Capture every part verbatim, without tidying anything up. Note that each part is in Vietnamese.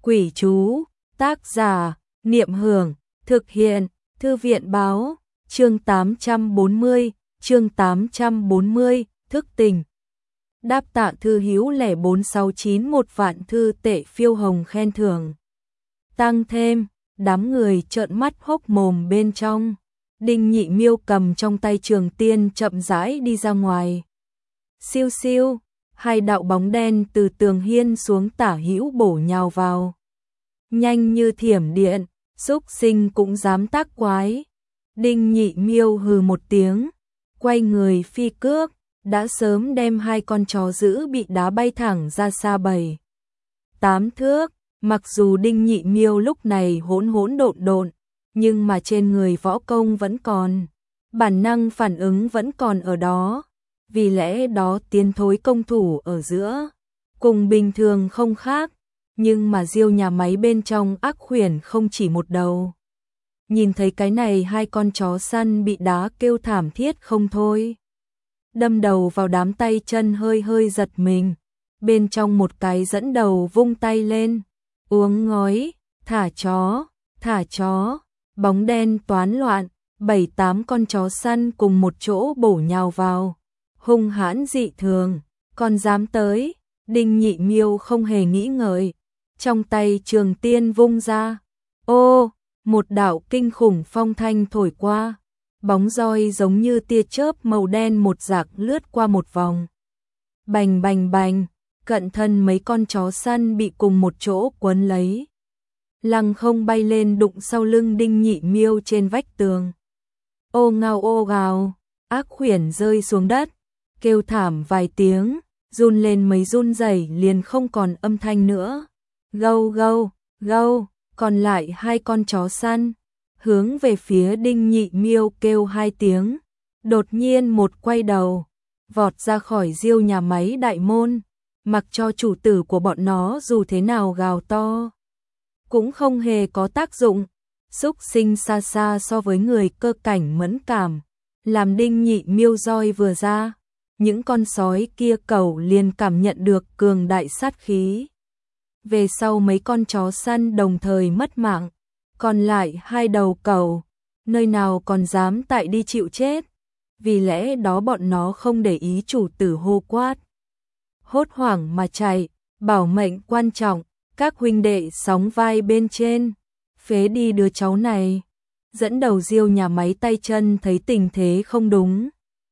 Quỷ chú, tác giả, Niệm Hưởng, thực hiện, Thư viện báo, chương tám trăm bốn mươi, chương tám trăm bốn mươi, thức tỉnh. Đáp tạ thư hữu lẻ bốn sáu chín một vạn thư tệ phiêu hồng khen thưởng. Tăng thêm, đám người trợn mắt hốc mồm bên trong. Đinh Nhị Miêu cầm trong tay trường tiên chậm rãi đi ra ngoài. Siêu siêu, hai đạo bóng đen từ tường hiên xuống tả hữu bổ nhào vào. Nhanh như thiểm điện, xúc sinh cũng dám tác quái. Đinh Nhị Miêu hừ một tiếng, quay người phi cước, đã sớm đem hai con chó dữ bị đá bay thẳng ra xa bảy tám thước. Mặc dù Đinh Nhị Miêu lúc này hỗn hỗn độn độn, nhưng mà trên người võ công vẫn còn, bản năng phản ứng vẫn còn ở đó. Vì lẽ đó tiến thối công thủ ở giữa, cùng bình thường không khác, nhưng mà Diêu nhà máy bên trong ác khuyển không chỉ một đầu. Nhìn thấy cái này hai con chó săn bị đá kêu thảm thiết không thôi. Đâm đầu vào đám tay chân hơi hơi giật mình, bên trong một cái dẫn đầu vung tay lên, uống ngói, thả chó, thả chó, bóng đen toán loạn, bảy tám con chó săn cùng một chỗ bổ nhào vào. Hung hãn dị thường, còn dám tới. Đinh Nhị Miêu không hề nghĩ ngợi, trong tay trường tiên vung ra. Ô, một đạo kinh khủng phong thanh thổi qua, bóng roi giống như tia chớp màu đen một rạc lướt qua một vòng. Bành bành bành, cận thân mấy con chó săn bị cùng một chỗ quấn lấy. Lăng không bay lên đụng sau lưng Đinh Nhị Miêu trên vách tường. Ô ngao ô gào, ác khuyển rơi xuống đất, kêu thảm vài tiếng, run lên mấy run rẩy liền không còn âm thanh nữa. Gâu gâu, gâu, còn lại hai con chó săn, hướng về phía Đinh Nhị Miêu kêu hai tiếng, đột nhiên một quay đầu, vọt ra khỏi Diêu nhà máy đại môn, mặc cho chủ tử của bọn nó dù thế nào gào to, cũng không hề có tác dụng. Xúc sinh xa xa so với người cơ cảnh mẫn cảm, làm Đinh Nhị Miêu roi vừa ra, những con sói kia cẩu liền cảm nhận được cường đại sát khí. Về sau mấy con chó săn đồng thời mất mạng, còn lại hai đầu cẩu, nơi nào còn dám tại đi chịu chết, vì lẽ đó bọn nó không để ý chủ tử hô quát. Hốt hoảng mà chạy, bảo mệnh quan trọng, các huynh đệ sóng vai bên trên, phế đi đứa cháu này. Dẫn đầu Diêu nhà máy tay chân thấy tình thế không đúng,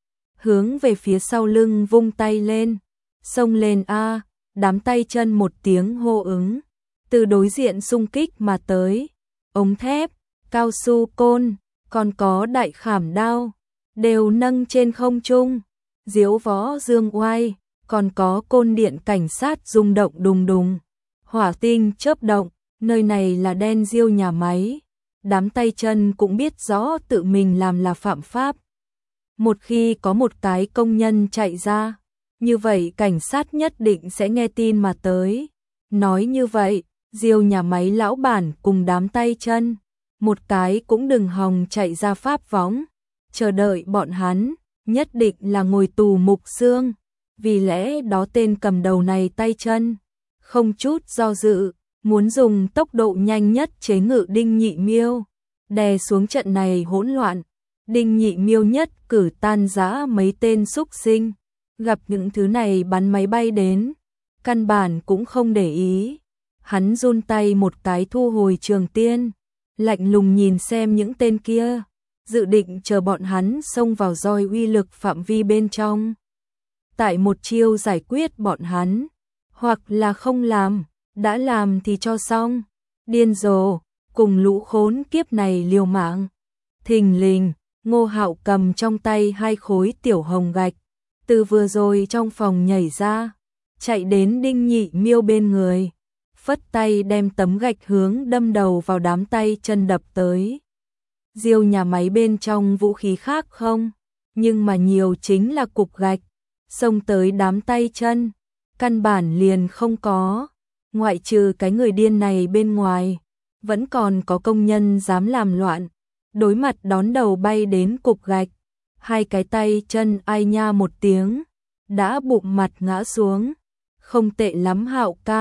hướng về phía sau lưng vung tay lên, xông lên a, đám tay chân một tiếng hô ứng, từ đối diện xung kích mà tới, ống thép, cao su côn, còn có đại khảm đao, đều nâng trên không trung, diếu võ dương oai, còn có côn điện cảnh sát rung động đùng đùng, hỏa tinh chớp động, nơi này là đen Diêu nhà máy. Đám tay chân cũng biết rõ tự mình làm là phạm pháp. Một khi có một cái công nhân chạy ra, như vậy cảnh sát nhất định sẽ nghe tin mà tới. Nói như vậy, Diêu nhà máy lão bản cùng đám tay chân, một cái cũng đừng hòng chạy ra pháp võng. Chờ đợi bọn hắn, nhất định là ngồi tù mục xương. Vì lẽ đó tên cầm đầu này tay chân, không chút do dự, muốn dùng tốc độ nhanh nhất chế ngự Đinh Nhị Miêu, đè xuống trận này hỗn loạn. Đinh Nhị Miêu nhất cử tan rã mấy tên xúc sinh, gặp những thứ này bắn máy bay đến, căn bản cũng không để ý. Hắn run tay một cái thu hồi trường tiên, lạnh lùng nhìn xem những tên kia, dự định chờ bọn hắn xông vào roi uy lực phạm vi bên trong. Tại một chiêu giải quyết bọn hắn, hoặc là không làm, đã làm thì cho xong, điên rồ, cùng lũ khốn kiếp này liều mạng. Thình lình, Ngô Hạo cầm trong tay hai khối tiểu hồng gạch, từ vừa rồi trong phòng nhảy ra, chạy đến Đinh Nhị Miêu bên người, phất tay đem tấm gạch hướng đâm đầu vào đám tay chân đập tới. Diêu nhà máy bên trong vũ khí khác không, nhưng mà nhiều chính là cục gạch, xông tới đám tay chân, căn bản liền không có. Ngoại trừ cái người điên này bên ngoài, vẫn còn có công nhân dám làm loạn, đối mặt đón đầu bay đến cục gạch, hai cái tay chân ai nha một tiếng, đã bụng mặt ngã xuống. Không tệ lắm Hạo ca,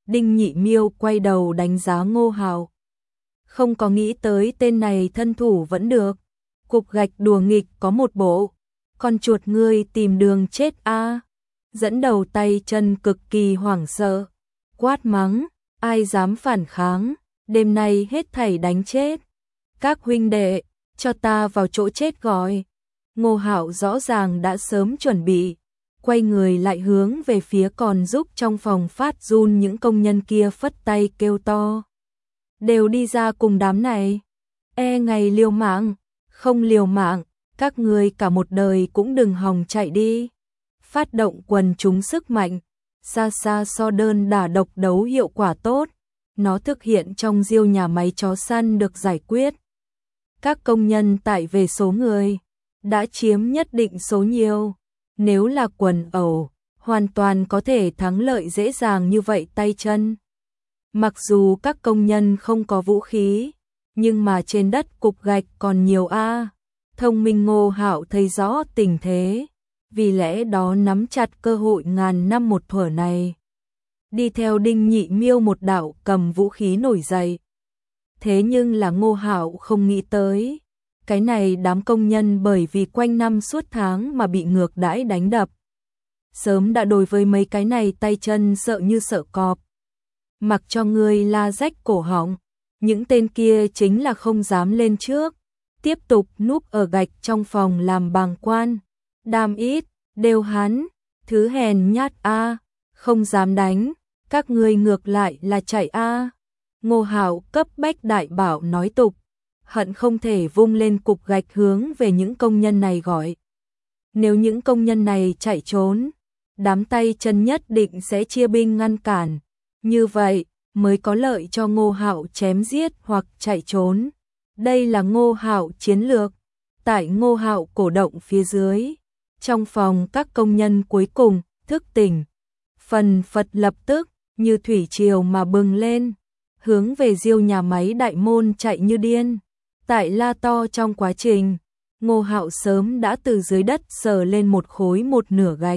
Đinh Nhị Miêu quay đầu đánh giá Ngô Hạo. Không có nghĩ tới tên này thân thủ vẫn được. Cục gạch đùa nghịch có một bộ. Con chuột ngươi tìm đường chết a. Dẫn đầu tay chân cực kỳ hoảng sợ. Quát mắng, ai dám phản kháng, đêm nay hết thảy đánh chết. Các huynh đệ, cho ta vào chỗ chết gọi. Ngô Hạo rõ ràng đã sớm chuẩn bị. Quay người lại hướng về phía còn giúp trong phòng phát run những công nhân kia phất tay kêu to. Đều đi ra cùng đám này. E ngày liều mạng, không liều mạng, các ngươi cả một đời cũng đừng hòng chạy đi. Phát động quần chúng sức mạnh, xa xa so đơn đả độc đấu hiệu quả tốt. Nó thực hiện trong Diêu nhà máy chó săn được giải quyết. Các công nhân tại về số người, đã chiếm nhất định số nhiều. Nếu là quần ẩu, hoàn toàn có thể thắng lợi dễ dàng như vậy tay chân. Mặc dù các công nhân không có vũ khí, nhưng mà trên đất cục gạch còn nhiều a. Thông minh Ngô Hạo thấy rõ tình thế, vì lẽ đó nắm chặt cơ hội ngàn năm một thuở này. Đi theo Đinh Nhị Miêu một đạo cầm vũ khí nổi dậy. Thế nhưng là Ngô Hạo không nghĩ tới, cái này đám công nhân bởi vì quanh năm suốt tháng mà bị ngược đãi đánh đập. Sớm đã đối với mấy cái này tay chân sợ như sợ cọp. Mặc cho người la rách cổ họng, những tên kia chính là không dám lên trước, tiếp tục núp ở gạch trong phòng làm bàng quan. Đam ít, đều hắn, thứ hèn nhát a, không dám đánh, các ngươi ngược lại là chạy a. Ngô Hạo cấp bách đại bảo nói tục, hận không thể vung lên cục gạch hướng về những công nhân này gọi. Nếu những công nhân này chạy trốn, đám tay chân nhất định sẽ chia binh ngăn cản, như vậy mới có lợi cho Ngô Hạo chém giết hoặc chạy trốn. Đây là Ngô Hạo chiến lược. Tại Ngô Hạo cổ động phía dưới, trong phòng các công nhân cuối cùng thức tỉnh, phần phật lập tức như thủy triều mà bừng lên, hướng về Diêu nhà máy đại môn chạy như điên. Tại la to trong quá trình, Ngô Hạo sớm đã từ dưới đất sờ lên một khối một nửa gạch,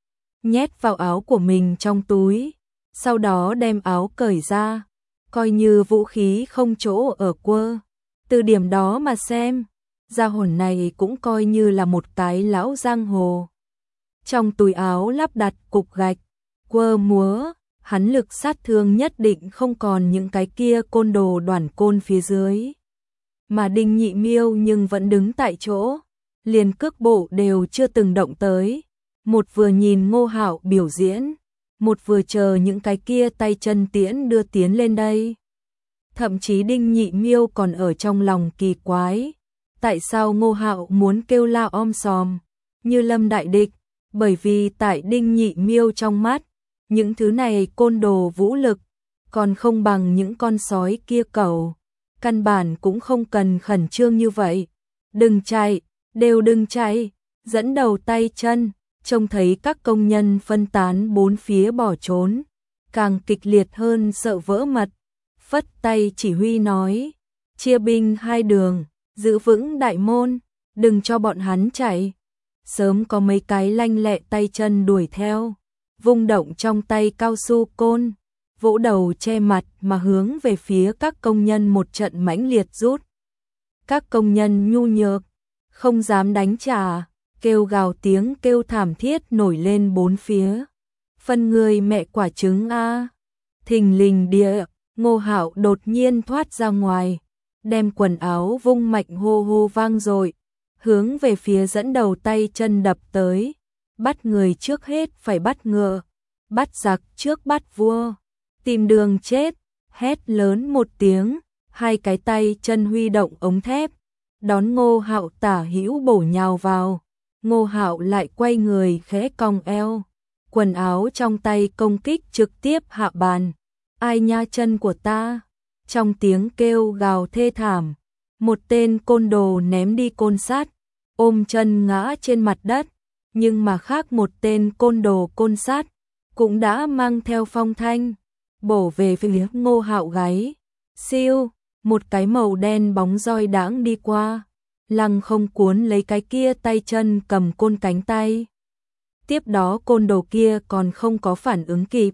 nhét vào áo của mình trong túi, sau đó đem áo cởi ra, coi như vũ khí không chỗ ở quơ. Từ điểm đó mà xem, gia hồn này cũng coi như là một cái lão giang hồ. Trong túi áo lắp đặt cục gạch, quơ múa, hắn lực sát thương nhất định không còn những cái kia côn đồ đoàn côn phía dưới. Mà Đinh Nhị Miêu nhưng vẫn đứng tại chỗ, liền cước bộ đều chưa từng động tới. Một vừa nhìn Ngô Hạo biểu diễn, một vừa chờ những cái kia tay chân tiễn đưa tiến lên đây. Thậm chí Đinh Nhị Miêu còn ở trong lòng kỳ quái, tại sao Ngô Hạo muốn kêu la om sòm như lâm đại địch, bởi vì tại Đinh Nhị Miêu trong mắt, những thứ này côn đồ vũ lực còn không bằng những con sói kia cẩu, căn bản cũng không cần khẩn trương như vậy. Đừng chạy, đều đừng chạy. Dẫn đầu tay chân, trông thấy các công nhân phân tán bốn phía bỏ trốn, càng kịch liệt hơn sợ vỡ mật. Phất tay chỉ huy nói, chia binh hai đường, giữ vững đại môn, đừng cho bọn hắn chạy. Sớm có mấy cái lanh lẹ tay chân đuổi theo, vung động trong tay cao su côn, vỗ đầu che mặt mà hướng về phía các công nhân một trận mãnh liệt rút. Các công nhân nhu nhược, không dám đánh trả, kêu gào tiếng kêu thảm thiết nổi lên bốn phía. Phân người mẹ quả trứng a. Thình lình địa, Ngô Hạo đột nhiên thoát ra ngoài, đem quần áo vung mạnh hô hô vang dội, hướng về phía dẫn đầu tay chân đập tới. Bắt người trước hết phải bắt ngựa, bắt giặc trước bắt vua, tìm đường chết. Hét lớn một tiếng, hai cái tay chân huy động ống thép, đón Ngô Hạo tả hữu bổ nhào vào. Ngô Hạo lại quay người khẽ cong eo, quần áo trong tay công kích trực tiếp hạ bàn. Ai nha chân của ta? Trong tiếng kêu gào thê thảm, một tên côn đồ ném đi côn sắt, ôm chân ngã trên mặt đất, nhưng mà khác một tên côn đồ côn sắt cũng đã mang theo phong thanh, bổ về phía Ngô Hạo gáy. Siêu, một cái màu đen bóng roi đãng đi qua, lăng không cuốn lấy cái kia tay chân cầm côn cánh tay. Tiếp đó côn đồ kia còn không có phản ứng kịp,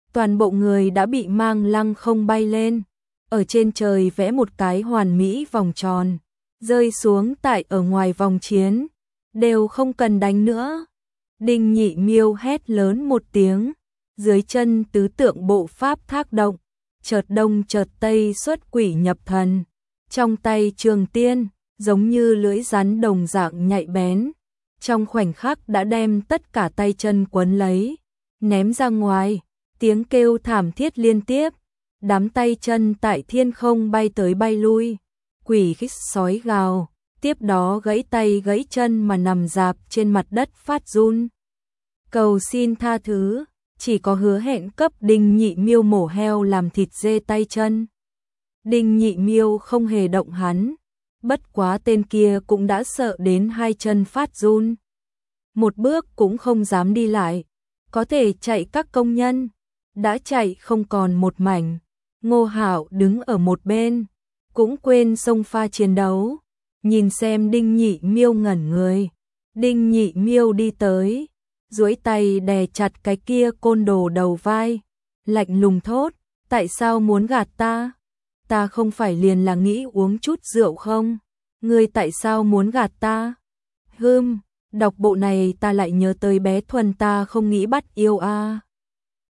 toàn bộ người đã bị mang lăng không bay lên, ở trên trời vẽ một cái hoàn mỹ vòng tròn, rơi xuống tại ở ngoài vòng chiến, đều không cần đánh nữa. Đinh Nhị Miêu hét lớn một tiếng, dưới chân tứ tượng bộ pháp thác động, chợt đông chợt tây xuất quỷ nhập thần, trong tay trường tiên, giống như lưỡi rắn đồng dạng nhạy bén, trong khoảnh khắc đã đem tất cả tay chân quấn lấy, ném ra ngoài, tiếng kêu thảm thiết liên tiếp, đám tay chân tại thiên không bay tới bay lui, quỷ khích sói gào, tiếp đó gãy tay gãy chân mà nằm rạp trên mặt đất phát run. Cầu xin tha thứ, chỉ có hứa hẹn cấp Đinh Nhị Miêu mổ heo làm thịt dê tay chân. Đinh Nhị Miêu không hề động hắn, bất quá tên kia cũng đã sợ đến hai chân phát run. Một bước cũng không dám đi lại, có thể chạy các công nhân, đã chạy không còn một mảnh. Ngô Hạo đứng ở một bên, cũng quên xông pha chiến đấu, nhìn xem Đinh Nhị Miêu ngẩn người. Đinh Nhị Miêu đi tới, duỗi tay đè chặt cái kia côn đồ đầu vai, lạnh lùng thốt, tại sao muốn gạt ta? Ta không phải liền là nghĩ uống chút rượu không? Ngươi tại sao muốn gạt ta? Hừm, đọc bộ này ta lại nhớ tới bé Thuần ta không nghĩ bắt yêu a. À.